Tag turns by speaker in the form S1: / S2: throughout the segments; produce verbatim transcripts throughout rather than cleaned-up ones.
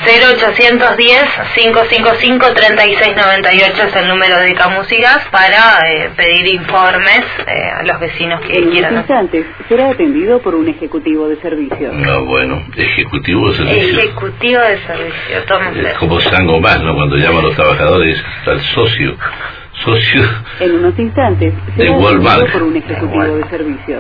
S1: cero ochocientos diez, cinco cinco cinco, treinta y seis noventa y ocho es el número de Camus y Gas para eh, pedir informes eh, a los vecinos que
S2: en
S1: quieran.
S2: En instantes será atendido por un ejecutivo de servicio.
S3: No, bueno, ejecutivo de servicio.
S1: Ejecutivo de servicio, tómense.
S3: Es como Sango más, ¿no? Cuando llaman a los trabajadores al socio. Socio.
S2: En unos instantes será
S3: de
S2: atendido
S3: Walmart.
S2: por un ejecutivo de servicio.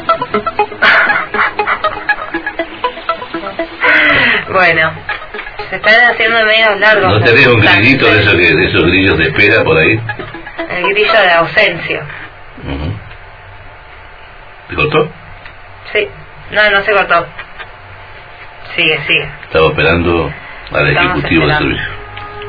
S1: Bueno, se están haciendo medio largos.
S3: ¿No tenés un grillito de esos, de esos grillos de espera por ahí?
S1: El grillo de ausencia.
S3: Uh-huh. ¿Te cortó?
S1: Sí, no, no se cortó. Sigue, sigue.
S3: Estaba esperando al
S1: Estamos
S3: ejecutivo de
S1: esperando.
S3: servicio.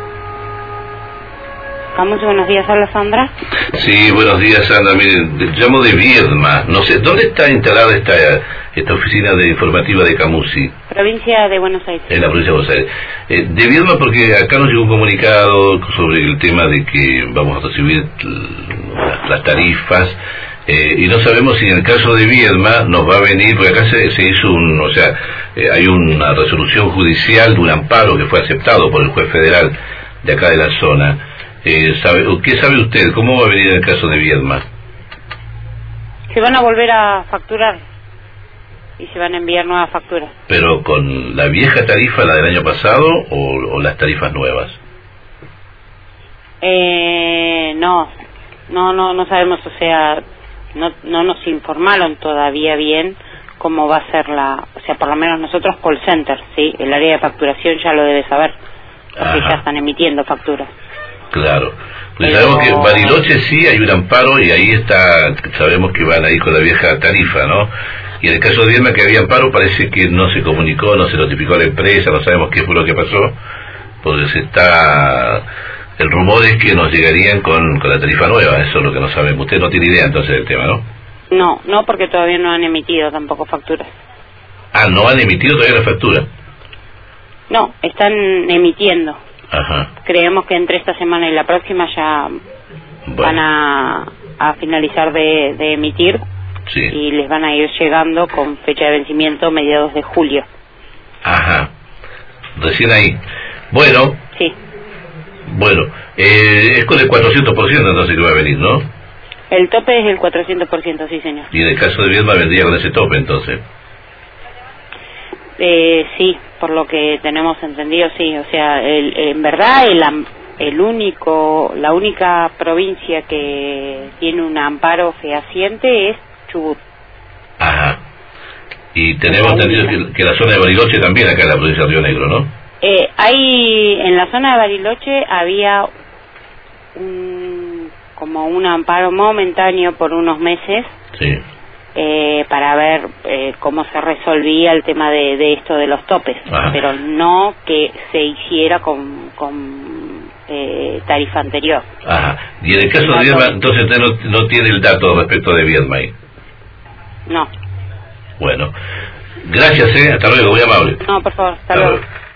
S4: Vamos, buenos días, habla Sandra.
S3: Sí, buenos días, Sandra. Miren, llamo de Viedma. No sé, ¿dónde está instalada esta esta oficina de informativa de Camusi?
S4: Provincia de Buenos Aires.
S3: En la provincia de Buenos Aires. Eh, de Viedma porque acá nos llegó un comunicado sobre el tema de que vamos a recibir las, las tarifas eh, y no sabemos si en el caso de Viedma nos va a venir, porque acá se, se hizo un, o sea, eh, hay una resolución judicial de un amparo que fue aceptado por el juez federal de acá de la zona. Eh, sabe, ¿Qué sabe usted? ¿Cómo va a venir en el caso de Viedma?
S4: Se van a volver a facturar y se van a enviar nuevas facturas.
S3: ¿Pero con la vieja tarifa, la del año pasado, o, o las tarifas nuevas?
S4: Eh, no, no, no, no sabemos, o sea, no, no nos informaron todavía bien cómo va a ser la, o sea, por lo menos nosotros call center, sí, el área de facturación ya lo debe saber, porque
S3: Ajá.
S4: ya están emitiendo facturas.
S3: Claro, pues
S4: Pero...
S3: sabemos que en Bariloche sí hay un amparo y ahí está, sabemos que van ahí con la vieja tarifa, ¿no? Y en el caso de Viedma que había amparo parece que no se comunicó, no se notificó a la empresa, no sabemos qué fue lo que pasó, porque se está, el rumor es que nos llegarían con, con la tarifa nueva, eso es lo que no sabemos. Usted no tiene idea entonces del tema, ¿no?
S4: No, no, porque todavía no han emitido tampoco facturas.
S3: Ah, no han emitido todavía la factura.
S4: No, están emitiendo.
S3: Ajá.
S4: Creemos que entre esta semana y la próxima ya
S3: Bueno.
S4: van a, a finalizar de, de emitir
S3: Sí.
S4: y les van a ir llegando con fecha de vencimiento mediados de julio.
S3: Ajá. Recién ahí. Bueno.
S4: Sí.
S3: Bueno, eh, es con el cuatrocientos por ciento entonces que va a venir, ¿no?
S4: El tope es el cuatrocientos por ciento, sí, señor.
S3: Y en el caso de Viedma vendría con ese tope entonces.
S4: Eh, sí, por lo que tenemos entendido, sí. O sea, el, en verdad el, am- el único, la única provincia que tiene un amparo fehaciente es Chubut.
S3: Ajá. Y tenemos entendido que, que la zona de Bariloche también acá en la provincia de Río Negro, ¿no?
S4: Eh, hay, en la zona de Bariloche había un, como un amparo momentáneo por unos meses.
S3: Sí.
S4: Eh, para ver eh, cómo se resolvía el tema de, de esto de los topes,
S3: Ajá.
S4: pero no que se hiciera con, con eh, tarifa anterior.
S3: Ajá. Y en el caso de Viedma, entonces usted no, no tiene el dato respecto de Viedma ahí.
S4: No,
S3: Bueno. Gracias, ¿eh? Hasta luego, muy amable.
S4: no, por favor, hasta
S3: Hasta
S4: luego.
S3: luego.